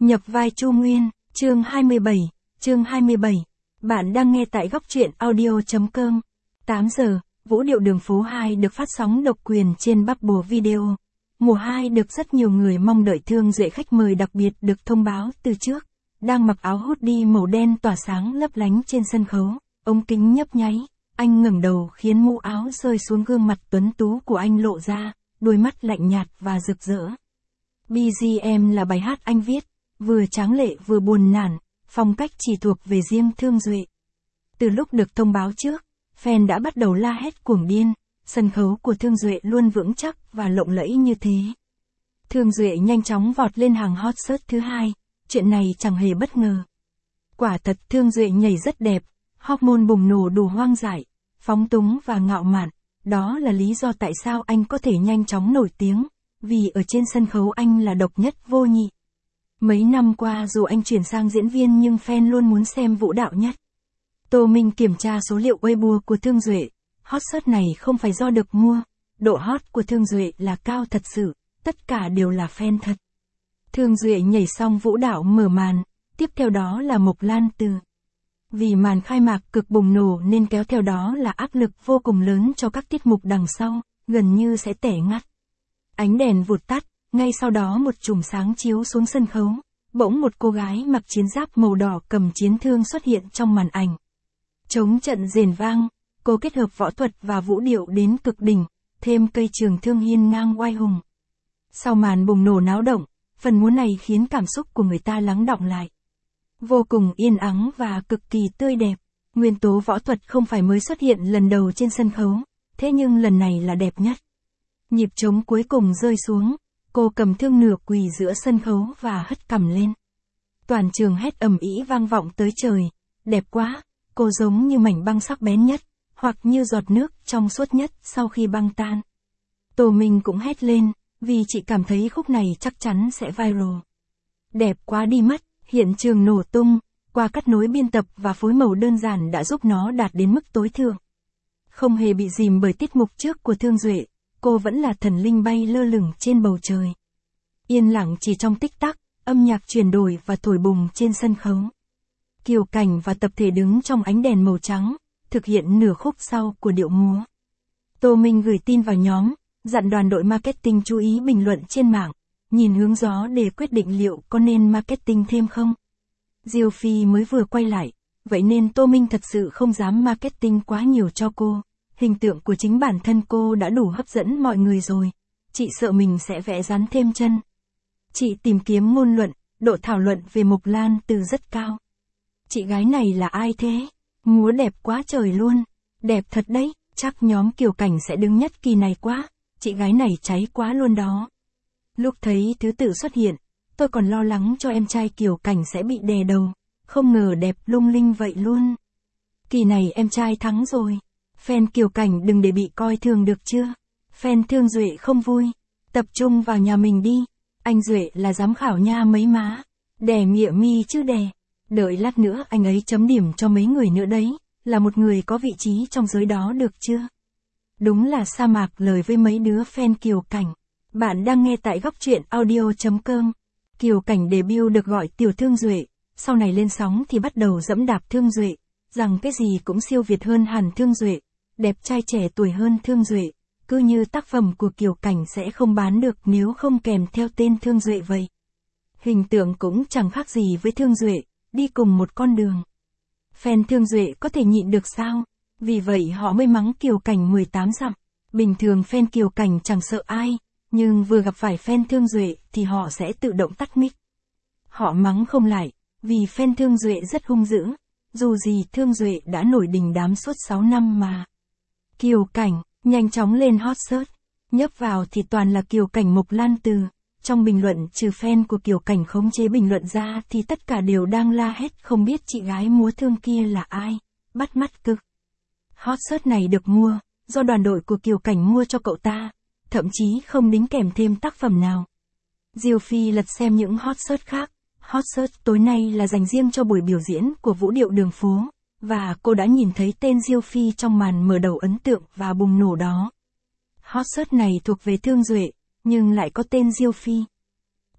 Nhập vai Chu Nguyên, chương 27. Bạn đang nghe tại góc truyện audio.com. 8 giờ, Vũ điệu đường phố 2 được phát sóng độc quyền trên Bubble Video. Mùa 2 được rất nhiều người mong đợi. Thương Duệ, khách mời đặc biệt được thông báo từ trước, đang mặc áo hoodie màu đen tỏa sáng lấp lánh trên sân khấu, ống kính nhấp nháy, anh ngẩng đầu khiến mũ áo rơi xuống gương mặt tuấn tú của anh lộ ra, đôi mắt lạnh nhạt và rực rỡ. BGM là bài hát anh viết, vừa tráng lệ vừa buồn nản, phong cách chỉ thuộc về riêng Thương Duệ. Từ lúc được thông báo trước, fan đã bắt đầu la hét cuồng điên, sân khấu của Thương Duệ luôn vững chắc và lộng lẫy như thế. Thương Duệ nhanh chóng vọt lên hàng hot search thứ 2, chuyện này chẳng hề bất ngờ. Quả thật Thương Duệ nhảy rất đẹp, hormone bùng nổ đủ hoang dại, phóng túng và ngạo mạn, đó là lý do tại sao anh có thể nhanh chóng nổi tiếng, vì ở trên sân khấu anh là độc nhất vô nhị. Mấy năm qua dù anh chuyển sang diễn viên nhưng fan luôn muốn xem vũ đạo nhất. Tô Minh kiểm tra số liệu Weibo của Thương Duệ, hot search này không phải do được mua, độ hot của Thương Duệ là cao thật sự, tất cả đều là fan thật. Thương Duệ nhảy xong vũ đạo mở màn, tiếp theo đó là Mộc Lan Từ. Vì màn khai mạc cực bùng nổ nên kéo theo đó là áp lực vô cùng lớn cho các tiết mục đằng sau, gần như sẽ tẻ ngắt. Ánh đèn vụt tắt, ngay sau đó một chùm sáng chiếu xuống sân khấu, bỗng một cô gái mặc chiến giáp màu đỏ cầm chiến thương xuất hiện trong màn ảnh. Trống trận rền vang, cô kết hợp võ thuật và vũ điệu đến cực đỉnh, thêm cây trường thương hiên ngang oai hùng. Sau màn bùng nổ náo động, phần múa này khiến cảm xúc của người ta lắng đọng lại. Vô cùng yên ắng và cực kỳ tươi đẹp, nguyên tố võ thuật không phải mới xuất hiện lần đầu trên sân khấu, thế nhưng lần này là đẹp nhất. Nhịp trống cuối cùng rơi xuống, cô cầm thương nửa quỳ giữa sân khấu và hất cằm lên. Toàn trường hét ầm ĩ vang vọng tới trời, đẹp quá, cô giống như mảnh băng sắc bén nhất, hoặc như giọt nước trong suốt nhất sau khi băng tan. Tô Minh cũng hét lên, vì chị cảm thấy khúc này chắc chắn sẽ viral. Đẹp quá đi mất, hiện trường nổ tung, qua cắt nối biên tập và phối màu đơn giản đã giúp nó đạt đến mức tối thượng. Không hề bị dìm bởi tiết mục trước của Thương Duệ, cô vẫn là thần linh bay lơ lửng trên bầu trời. Yên lặng chỉ trong tích tắc, âm nhạc chuyển đổi và thổi bùng trên sân khấu. Kiều Cảnh và tập thể đứng trong ánh đèn màu trắng, thực hiện nửa khúc sau của điệu múa. Tô Minh gửi tin vào nhóm, dặn đoàn đội marketing chú ý bình luận trên mạng, nhìn hướng gió để quyết định liệu có nên marketing thêm không. Diêu Phi mới vừa quay lại, vậy nên Tô Minh thật sự không dám marketing quá nhiều cho cô. Hình tượng của chính bản thân cô đã đủ hấp dẫn mọi người rồi, chị sợ mình sẽ vẽ rắn thêm chân. Chị tìm kiếm ngôn luận, độ thảo luận về Mộc Lan Từ rất cao. Chị gái này là ai thế? Múa đẹp quá trời luôn, đẹp thật đấy, chắc nhóm Kiều Cảnh sẽ đứng nhất kỳ này quá, chị gái này cháy quá luôn đó. Lúc thấy thứ tự xuất hiện, tôi còn lo lắng cho em trai Kiều Cảnh sẽ bị đè đầu, không ngờ đẹp lung linh vậy luôn. Kỳ này em trai thắng rồi. Fan Kiều Cảnh đừng để bị coi thường được chưa? Fan Thương Duệ không vui, tập trung vào nhà mình đi, anh Duệ là giám khảo nha mấy má, đè mịa mi chứ đè, đợi lát nữa anh ấy chấm điểm cho mấy người nữa đấy, là một người có vị trí trong giới đó được chưa? Đúng là sa mạc lời với mấy đứa fan Kiều Cảnh. Bạn đang nghe tại góc truyện audio.com. Kiều Cảnh debut được gọi Tiểu Thương Duệ, sau này lên sóng thì bắt đầu dẫm đạp Thương Duệ, rằng cái gì cũng siêu việt hơn hẳn Thương Duệ, đẹp trai trẻ tuổi hơn Thương Duệ, cứ như tác phẩm của Kiều Cảnh sẽ không bán được nếu không kèm theo tên Thương Duệ vậy. Hình tượng cũng chẳng khác gì với Thương Duệ, đi cùng một con đường. Fan Thương Duệ có thể nhịn được sao? Vì vậy họ mới mắng Kiều Cảnh 18 dặm. Bình thường fan Kiều Cảnh chẳng sợ ai, nhưng vừa gặp phải fan Thương Duệ thì họ sẽ tự động tắt mic. Họ mắng không lại, vì fan Thương Duệ rất hung dữ, dù gì Thương Duệ đã nổi đình đám suốt 6 năm mà. Kiều Cảnh, nhanh chóng lên hot search, nhấp vào thì toàn là Kiều Cảnh Mộc Lan Từ. Trong bình luận trừ fan của Kiều Cảnh khống chế bình luận ra thì tất cả đều đang la hét không biết chị gái múa thương kia là ai, bắt mắt cực. Hot search này được mua, do đoàn đội của Kiều Cảnh mua cho cậu ta, thậm chí không đính kèm thêm tác phẩm nào. Diêu Phi lật xem những hot search khác, hot search tối nay là dành riêng cho buổi biểu diễn của vũ điệu đường phố, và cô đã nhìn thấy tên Diêu Phi trong màn mở đầu ấn tượng và bùng nổ đó. Hot search này thuộc về Thương Duệ, nhưng lại có tên Diêu Phi.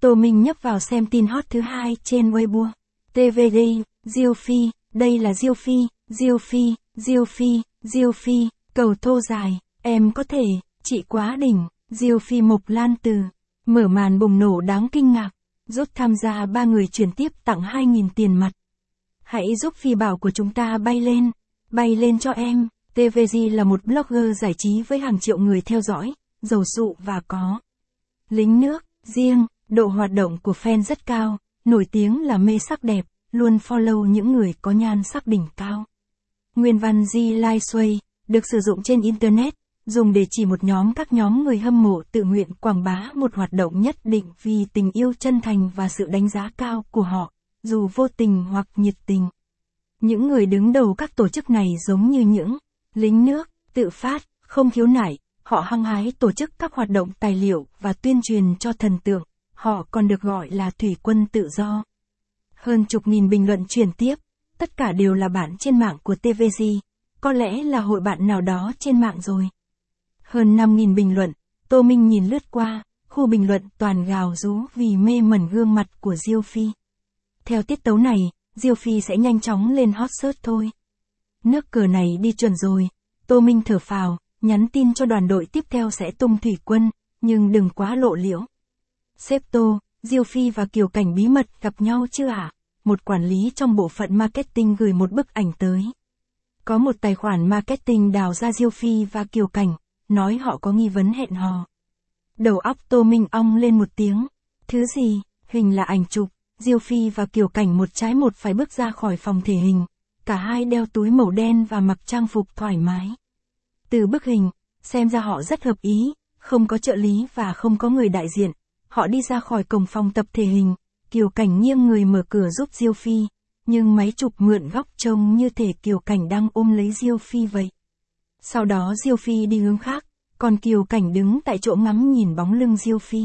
Tô Minh nhấp vào xem tin hot thứ hai trên Weibo. TVD, Diêu Phi, đây là Diêu Phi, Diêu Phi, Diêu Phi, Diêu Phi, cầu thô dài, em có thể, chị quá đỉnh, Diêu Phi Mộc Lan Từ. Mở màn bùng nổ đáng kinh ngạc, rút tham gia 3 người chuyển tiếp tặng 2.000 tiền mặt. Hãy giúp Phi Bảo của chúng ta bay lên cho em. TVG là một blogger giải trí với hàng triệu người theo dõi, giàu sụ và có lính nước riêng, độ hoạt động của fan rất cao, nổi tiếng là mê sắc đẹp, luôn follow những người có nhan sắc đỉnh cao. Nguyên văn G Live Sway, được sử dụng trên Internet, dùng để chỉ các nhóm người hâm mộ tự nguyện quảng bá một hoạt động nhất định vì tình yêu chân thành và sự đánh giá cao của họ, dù vô tình hoặc nhiệt tình. Những người đứng đầu các tổ chức này giống như những lính nước, tự phát, không khiếu nại, họ hăng hái tổ chức các hoạt động tài liệu và tuyên truyền cho thần tượng, họ còn được gọi là thủy quân tự do. Hơn chục nghìn bình luận chuyển tiếp, tất cả đều là bạn trên mạng của TVG, có lẽ là hội bạn nào đó trên mạng rồi. Hơn 5.000 bình luận, Tô Minh nhìn lướt qua, khu bình luận toàn gào rú vì mê mẩn gương mặt của Diêu Phi. Theo tiết tấu này, Diêu Phi sẽ nhanh chóng lên hot search thôi. Nước cờ này đi chuẩn rồi, Tô Minh thở phào, nhắn tin cho đoàn đội tiếp theo sẽ tung thủy quân, nhưng đừng quá lộ liễu. Sếp Tô, Diêu Phi và Kiều Cảnh bí mật gặp nhau chưa ạ? Một quản lý trong bộ phận marketing gửi một bức ảnh tới. Có một tài khoản marketing đào ra Diêu Phi và Kiều Cảnh, nói họ có nghi vấn hẹn hò. Đầu óc Tô Minh ong lên một tiếng. Thứ gì? Hình là ảnh chụp, Diêu Phi và Kiều Cảnh một trái một phải bước ra khỏi phòng thể hình. Cả hai đeo túi màu đen và mặc trang phục thoải mái. Từ bức hình, xem ra họ rất hợp ý, không có trợ lý và không có người đại diện. Họ đi ra khỏi cổng phòng tập thể hình, Kiều Cảnh nghiêng người mở cửa giúp Diêu Phi, nhưng máy chụp mượn góc trông như thể Kiều Cảnh đang ôm lấy Diêu Phi vậy. Sau đó Diêu Phi đi hướng khác, còn Kiều Cảnh đứng tại chỗ ngắm nhìn bóng lưng Diêu Phi.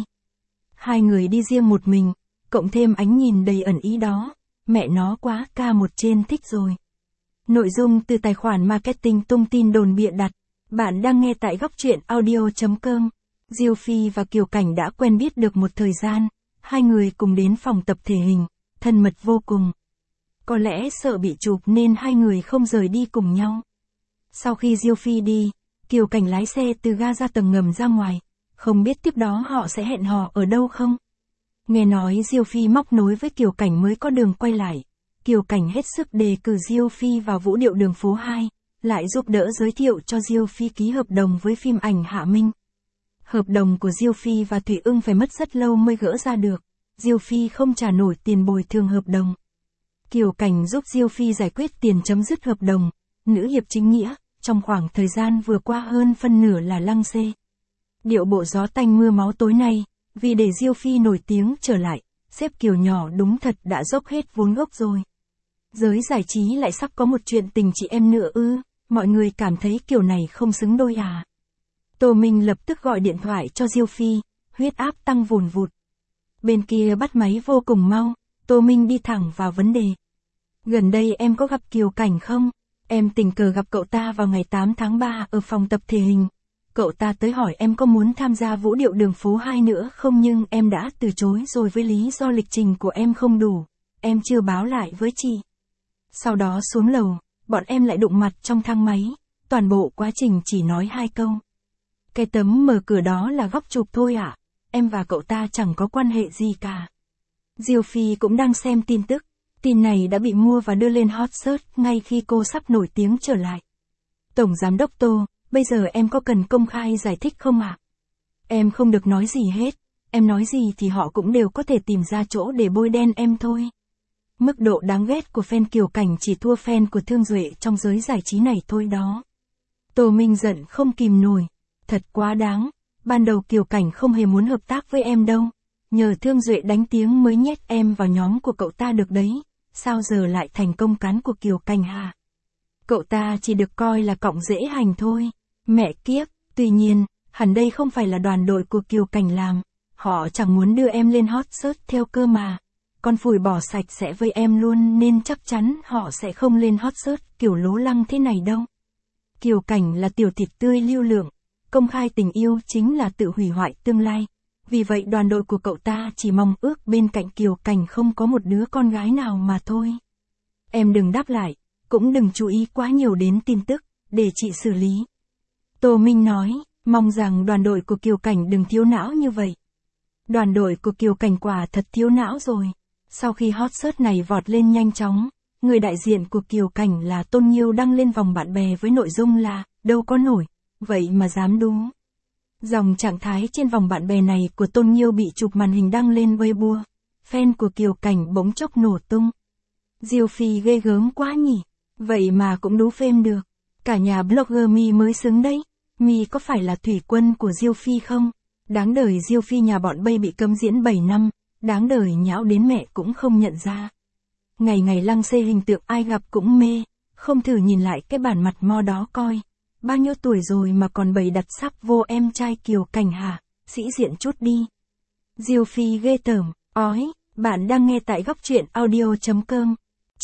Hai người đi riêng một mình, cộng thêm ánh nhìn đầy ẩn ý đó, mẹ nó quá ca một trên thích rồi. Nội dung từ tài khoản marketing tung tin đồn bịa đặt. Bạn đang nghe tại góc truyện audio.com. Diêu Phi và Kiều Cảnh đã quen biết được một thời gian, hai người cùng đến phòng tập thể hình, thân mật vô cùng. Có lẽ sợ bị chụp nên hai người không rời đi cùng nhau. Sau khi Diêu Phi đi, Kiều Cảnh lái xe từ ga ra tầng ngầm ra ngoài, không biết tiếp đó họ sẽ hẹn hò ở đâu không? Nghe nói Diêu Phi móc nối với Kiều Cảnh mới có đường quay lại. Kiều Cảnh hết sức đề cử Diêu Phi vào Vũ Điệu Đường Phố 2, lại giúp đỡ giới thiệu cho Diêu Phi ký hợp đồng với phim ảnh Hạ Minh. Hợp đồng của Diêu Phi và Thủy Ưng phải mất rất lâu mới gỡ ra được, Diêu Phi không trả nổi tiền bồi thường hợp đồng. Kiều Cảnh giúp Diêu Phi giải quyết tiền chấm dứt hợp đồng, nữ hiệp chính nghĩa, trong khoảng thời gian vừa qua hơn phân nửa là lăng xê. Điệu bộ gió tanh mưa máu tối nay, vì để Diêu Phi nổi tiếng trở lại, sếp Kiều nhỏ đúng thật đã dốc hết vốn gốc rồi. Giới giải trí lại sắp có một chuyện tình chị em nữa ư, mọi người cảm thấy kiểu này không xứng đôi à. Tô Minh lập tức gọi điện thoại cho Diêu Phi, huyết áp tăng vùn vụt. Bên kia bắt máy vô cùng mau, Tô Minh đi thẳng vào vấn đề. Gần đây em có gặp Kiều Cảnh không? Em tình cờ gặp cậu ta vào ngày 8 tháng 3 ở phòng tập thể hình. Cậu ta tới hỏi em có muốn tham gia Vũ Điệu Đường Phố 2 nữa không, nhưng em đã từ chối rồi với lý do lịch trình của em không đủ. Em chưa báo lại với chị. Sau đó xuống lầu, bọn em lại đụng mặt trong thang máy, toàn bộ quá trình chỉ nói 2 câu. Cái tấm mở cửa đó là góc chụp thôi ạ, em và cậu ta chẳng có quan hệ gì cả. Diêu Phi cũng đang xem tin tức, tin này đã bị mua và đưa lên hot search ngay khi cô sắp nổi tiếng trở lại. Tổng Giám đốc Tô, bây giờ em có cần công khai giải thích không ạ? Em không được nói gì hết, em nói gì thì họ cũng đều có thể tìm ra chỗ để bôi đen em thôi. Mức độ đáng ghét của fan Kiều Cảnh chỉ thua fan của Thương Duệ trong giới giải trí này thôi đó. Tô Minh giận không kìm nổi. Thật quá đáng, ban đầu Kiều Cảnh không hề muốn hợp tác với em đâu. Nhờ Thương Duệ đánh tiếng mới nhét em vào nhóm của cậu ta được đấy. Sao giờ lại thành công cán của Kiều Cảnh hả? Cậu ta chỉ được coi là cọng rễ hành thôi. Mẹ kiếp, tuy nhiên, hẳn đây không phải là đoàn đội của Kiều Cảnh làm. Họ chẳng muốn đưa em lên hot search theo cơ mà. Con phủi bỏ sạch sẽ với em luôn nên chắc chắn họ sẽ không lên hot search kiểu lố lăng thế này đâu. Kiều Cảnh là tiểu thịt tươi lưu lượng, công khai tình yêu chính là tự hủy hoại tương lai. Vì vậy đoàn đội của cậu ta chỉ mong ước bên cạnh Kiều Cảnh không có một đứa con gái nào mà thôi. Em đừng đáp lại, cũng đừng chú ý quá nhiều đến tin tức, để chị xử lý. Tô Minh nói, mong rằng đoàn đội của Kiều Cảnh đừng thiếu não như vậy. Đoàn đội của Kiều Cảnh quả thật thiếu não rồi. Sau khi hot search này vọt lên nhanh chóng, người đại diện của Kiều Cảnh là Tôn Nghiêu đăng lên vòng bạn bè với nội dung là, đâu có nổi, vậy mà dám đú. Dòng trạng thái trên vòng bạn bè này của Tôn Nghiêu bị chụp màn hình đăng lên Weibo. Fan của Kiều Cảnh bỗng chốc nổ tung. Diêu Phi ghê gớm quá nhỉ, vậy mà cũng đú phêm được. Cả nhà blogger Mi mới xứng đấy. Mi có phải là thủy quân của Diêu Phi không? Đáng đời Diêu Phi nhà bọn Bây bị cấm diễn 7 năm, đáng đời nhão đến mẹ cũng không nhận ra. Ngày ngày lăng xê hình tượng ai gặp cũng mê, không thử nhìn lại cái bản mặt mo đó coi. Bao nhiêu tuổi rồi mà còn bày đặt sắp vô em trai Kiều Cảnh hả? Sĩ diện chút đi. Diêu Phi ghê tởm, ói, bạn đang nghe tại góc truyện audio.com.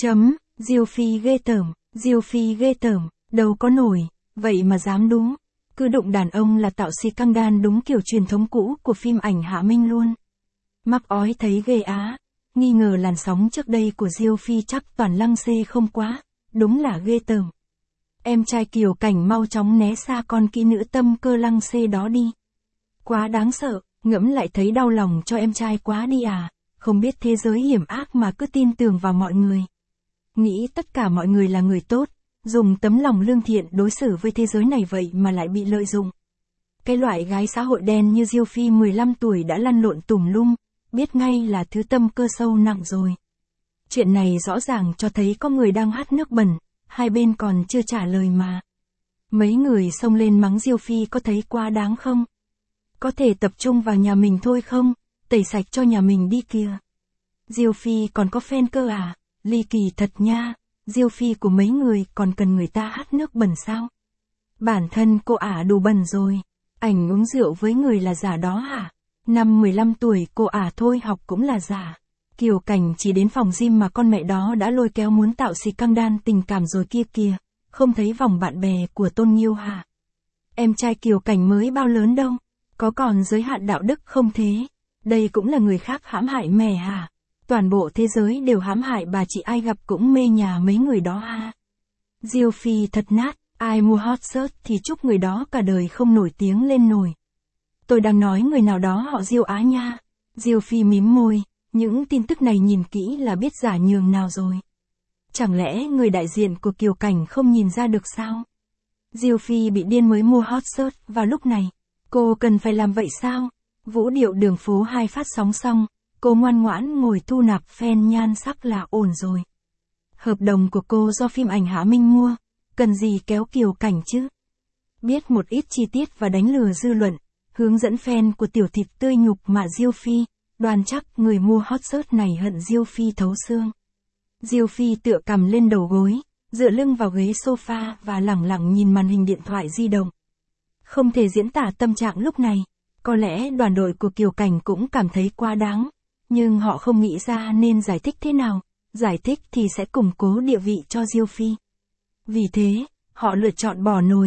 Diêu Phi ghê tởm, Diêu Phi ghê tởm, đâu có nổi, vậy mà dám đú. Cứ đụng đàn ông là tạo xì căng đan đúng kiểu truyền thống cũ của phim ảnh Hạ Minh luôn. Mắc ói thấy ghê á, nghi ngờ làn sóng trước đây của Diêu Phi chắc toàn lăng xê không quá, đúng là ghê tởm. Em trai Kiều Cảnh mau chóng né xa con kỹ nữ tâm cơ lăng xê đó đi. Quá đáng sợ, ngẫm lại thấy đau lòng cho em trai quá đi à, không biết thế giới hiểm ác mà cứ tin tưởng vào mọi người. Nghĩ tất cả mọi người là người tốt, dùng tấm lòng lương thiện đối xử với thế giới này vậy mà lại bị lợi dụng. Cái loại gái xã hội đen như Diêu Phi 15 tuổi đã lăn lộn tùm lum, biết ngay là thứ tâm cơ sâu nặng rồi. Chuyện này rõ ràng cho thấy có người đang hắt nước bẩn, hai bên còn chưa trả lời mà. Mấy người xông lên mắng Diêu Phi có thấy quá đáng không? Có thể tập trung vào nhà mình thôi không? Tẩy sạch cho nhà mình đi kìa. Diêu Phi còn có fan cơ à? Ly kỳ thật nha. Diêu Phi của mấy người còn cần người ta hắt nước bẩn sao? Bản thân cô ả đủ bẩn rồi. Ảnh uống rượu với người là giả đó hả? Năm 15 tuổi cô ả thôi học cũng là giả. Kiều Cảnh chỉ đến phòng gym mà con mẹ đó đã lôi kéo muốn tạo xì căng đan tình cảm rồi kia kìa. Không thấy vòng bạn bè của Tôn Nghiêu hả? Em trai Kiều Cảnh mới bao lớn đâu. Có còn giới hạn đạo đức không thế? Đây cũng là người khác hãm hại mẹ hả? Toàn bộ thế giới đều hãm hại bà chị ai gặp cũng mê nhà mấy người đó ha. Diêu Phi thật nát, ai mua hot search thì chúc người đó cả đời không nổi tiếng lên nổi. Tôi đang nói người nào đó họ Diêu á nha. Diêu Phi mím môi, những tin tức này nhìn kỹ là biết giả nhường nào rồi. Chẳng lẽ người đại diện của Kiều Cảnh không nhìn ra được sao? Diêu Phi bị điên mới mua hot search vào lúc này. Cô cần phải làm vậy sao? Vũ điệu đường phố 2 phát sóng xong, cô ngoan ngoãn ngồi thu nạp fan nhan sắc là ổn rồi. Hợp đồng của cô do phim ảnh Hạ Minh mua, cần gì kéo Kiều Cảnh chứ? Biết một ít chi tiết và đánh lừa dư luận, hướng dẫn fan của tiểu thịt tươi nhục mà Diêu Phi, đoan chắc người mua hot search này hận Diêu Phi thấu xương. Diêu Phi tựa cằm lên đầu gối, dựa lưng vào ghế sofa và lẳng lặng nhìn màn hình điện thoại di động. Không thể diễn tả tâm trạng lúc này, có lẽ đoàn đội của Kiều Cảnh cũng cảm thấy quá đáng, nhưng họ không nghĩ ra nên giải thích thế nào, giải thích thì sẽ củng cố địa vị cho Diêu Phi. Vì thế, họ lựa chọn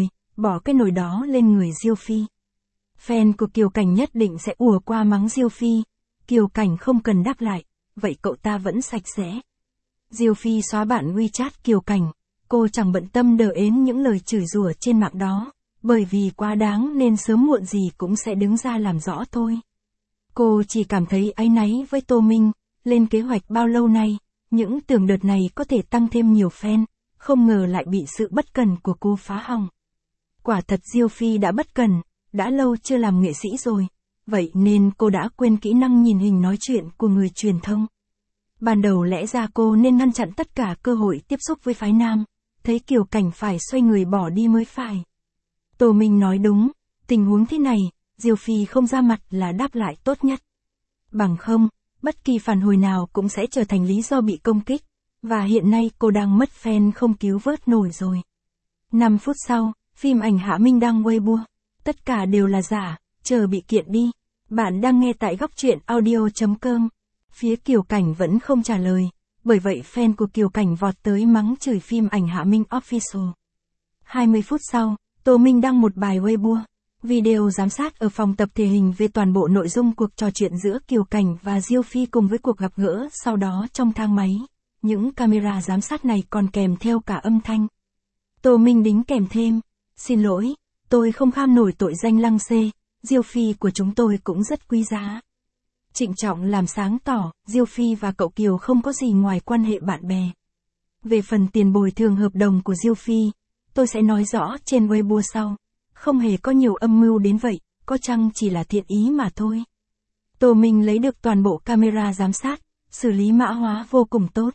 bỏ cái nồi đó lên người Diêu Phi. Fan của Kiều Cảnh nhất định sẽ ùa qua mắng Diêu Phi, Kiều Cảnh không cần đáp lại, vậy cậu ta vẫn sạch sẽ. Diêu Phi xóa bạn WeChat Kiều Cảnh, cô chẳng bận tâm đờ ến những lời chửi rủa trên mạng đó, bởi vì quá đáng nên sớm muộn gì cũng sẽ đứng ra làm rõ thôi. Cô chỉ cảm thấy áy náy với Tô Minh, lên kế hoạch bao lâu nay, những tưởng đợt này có thể tăng thêm nhiều fan, không ngờ lại bị sự bất cần của cô phá hỏng. Quả thật Diêu Phi đã bất cần, đã lâu chưa làm nghệ sĩ rồi, vậy nên cô đã quên kỹ năng nhìn hình nói chuyện của người truyền thông. Ban đầu lẽ ra cô nên ngăn chặn tất cả cơ hội tiếp xúc với phái nam, thấy Kiều Cảnh phải xoay người bỏ đi mới phải. Tô Minh nói đúng, tình huống thế này, Diêu Phi không ra mặt là đáp lại tốt nhất. Bằng không, bất kỳ phản hồi nào cũng sẽ trở thành lý do bị công kích, và hiện nay cô đang mất fan không cứu vớt nổi rồi. 5 phút sau, phim ảnh Hạ Minh đăng Weibo. Tất cả đều là giả, chờ bị kiện đi. Bạn đang nghe tại góc truyện audio.com. Phía Kiều Cảnh vẫn không trả lời, bởi vậy fan của Kiều Cảnh vọt tới mắng chửi phim ảnh Hạ Minh Official. 20 phút sau, Tô Minh đăng một bài Weibo. Video giám sát ở phòng tập thể hình về toàn bộ nội dung cuộc trò chuyện giữa Kiều Cảnh và Diêu Phi cùng với cuộc gặp gỡ sau đó trong thang máy. Những camera giám sát này còn kèm theo cả âm thanh. Tô Minh đính kèm thêm. Xin lỗi, tôi không kham nổi tội danh lăng xê, Diêu Phi của chúng tôi cũng rất quý giá. Trịnh trọng làm sáng tỏ, Diêu Phi và cậu Kiều không có gì ngoài quan hệ bạn bè. Về phần tiền bồi thường hợp đồng của Diêu Phi, tôi sẽ nói rõ trên Weibo sau. Không hề có nhiều âm mưu đến vậy, có chăng chỉ là thiện ý mà thôi. Tô Minh lấy được toàn bộ camera giám sát, xử lý mã hóa vô cùng tốt.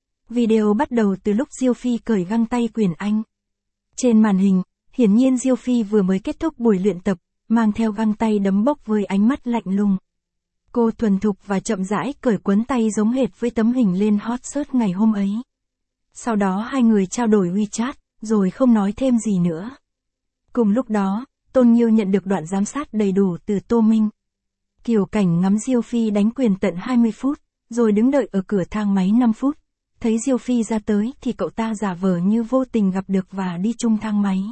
Video bắt đầu từ lúc Diêu Phi cởi găng tay quyền Anh. Trên màn hình, hiển nhiên Diêu Phi vừa mới kết thúc buổi luyện tập, mang theo găng tay đấm bốc với ánh mắt lạnh lùng. Cô thuần thục và chậm rãi cởi quấn tay giống hệt với tấm hình lên hot search ngày hôm ấy. Sau đó hai người trao đổi WeChat, rồi không nói thêm gì nữa. Cùng lúc đó, Tôn Nhiêu nhận được đoạn giám sát đầy đủ từ Tô Minh. Kiều Cảnh ngắm Diêu Phi đánh quyền tận 20 phút, rồi đứng đợi ở cửa thang máy 5 phút. Thấy Diêu Phi ra tới thì cậu ta giả vờ như vô tình gặp được và đi chung thang máy.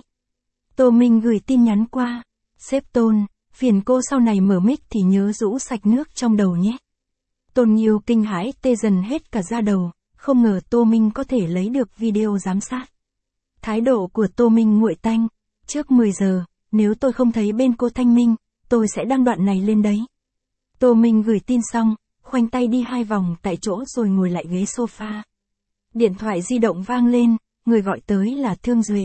Tô Minh gửi tin nhắn qua. Sếp Tôn, phiền cô sau này mở mic thì nhớ rũ sạch nước trong đầu nhé. Tôn Nhiêu kinh hãi tê dần hết cả da đầu, không ngờ Tô Minh có thể lấy được video giám sát. Thái độ của Tô Minh nguội tanh. Trước 10 giờ, nếu tôi không thấy bên cô Thanh Minh, tôi sẽ đăng đoạn này lên đấy. Tô Minh gửi tin xong, khoanh tay đi 2 vòng tại chỗ rồi ngồi lại ghế sofa. Điện thoại di động vang lên, người gọi tới là Thương Duệ.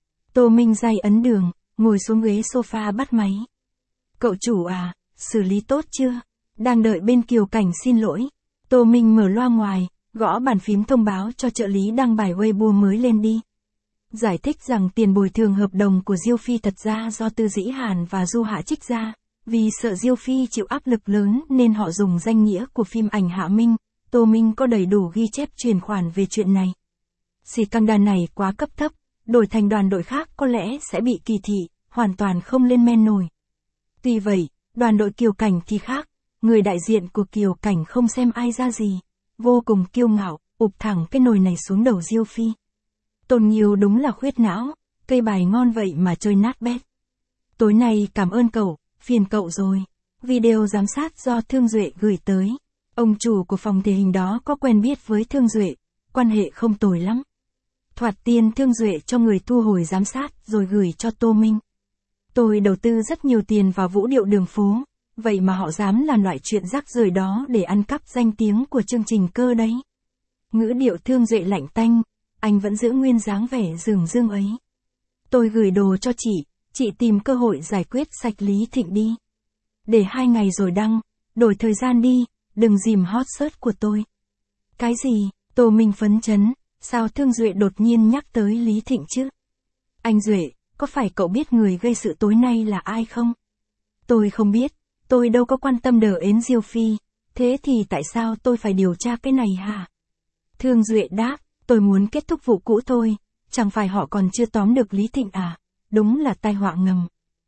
Tô Minh day ấn đường, ngồi xuống ghế sofa bắt máy. Cậu chủ à, xử lý tốt chưa? Đang đợi bên Kiều Cảnh xin lỗi. Tô Minh mở loa ngoài, gõ bàn phím thông báo cho trợ lý đăng bài Weibo mới lên đi. Giải thích rằng tiền bồi thường hợp đồng của Diêu Phi thật ra do Tư Dĩ Hàn và Du Hạ trích ra, vì sợ Diêu Phi chịu áp lực lớn nên họ dùng danh nghĩa của phim ảnh Hạ Minh. Tô Minh có đầy đủ ghi chép chuyển khoản về chuyện này. Xì căng đàn này quá cấp thấp, đổi thành đoàn đội khác có lẽ sẽ bị kỳ thị, hoàn toàn không lên men nổi. Tuy vậy, đoàn đội Kiều Cảnh thì khác, người đại diện của Kiều Cảnh không xem ai ra gì, vô cùng kiêu ngạo, ụp thẳng cái nồi này xuống đầu Diêu Phi. Tôn Nhiêu đúng là khuyết não, cây bài ngon vậy mà chơi nát bét. Tối nay cảm ơn cậu, phiền cậu rồi. Video giám sát do Thương Duệ gửi tới. Ông chủ của phòng thể hình đó có quen biết với Thương Duệ, quan hệ không tồi lắm. Thoạt tiên Thương Duệ cho người thu hồi giám sát rồi gửi cho Tô Minh. Tôi đầu tư rất nhiều tiền vào vũ điệu đường phố, vậy mà họ dám làm loại chuyện rác rưởi đó để ăn cắp danh tiếng của chương trình cơ đấy. Ngữ điệu Thương Duệ lạnh tanh, anh vẫn giữ nguyên dáng vẻ dửng dưng ấy. Tôi gửi đồ cho chị tìm cơ hội giải quyết sạch Lý Thịnh đi. Để 2 ngày rồi đăng, đổi thời gian đi, đừng dìm hot search của tôi. Cái gì? Tô Minh phấn chấn, sao Thương Duệ đột nhiên nhắc tới Lý Thịnh chứ? Anh Duệ, có phải cậu biết người gây sự tối nay là ai không? Tôi không biết, tôi đâu có quan tâm đờ ến Diêu Phi, thế thì tại sao tôi phải điều tra cái này hả? Thương Duệ đáp, tôi muốn kết thúc vụ cũ thôi, chẳng phải họ còn chưa tóm được Lý Thịnh à? Đúng là tai họa ngầm.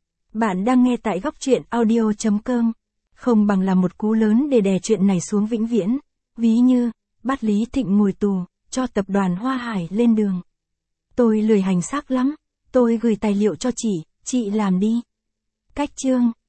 Bạn đang nghe tại góc truyện audio.com. Không bằng là một cú lớn để đè chuyện này xuống vĩnh viễn. Ví như, bắt Lý Thịnh ngồi tù, cho tập đoàn Hoa Hải lên đường. Tôi lười hành xác lắm, tôi gửi tài liệu cho chị làm đi. Cách chương.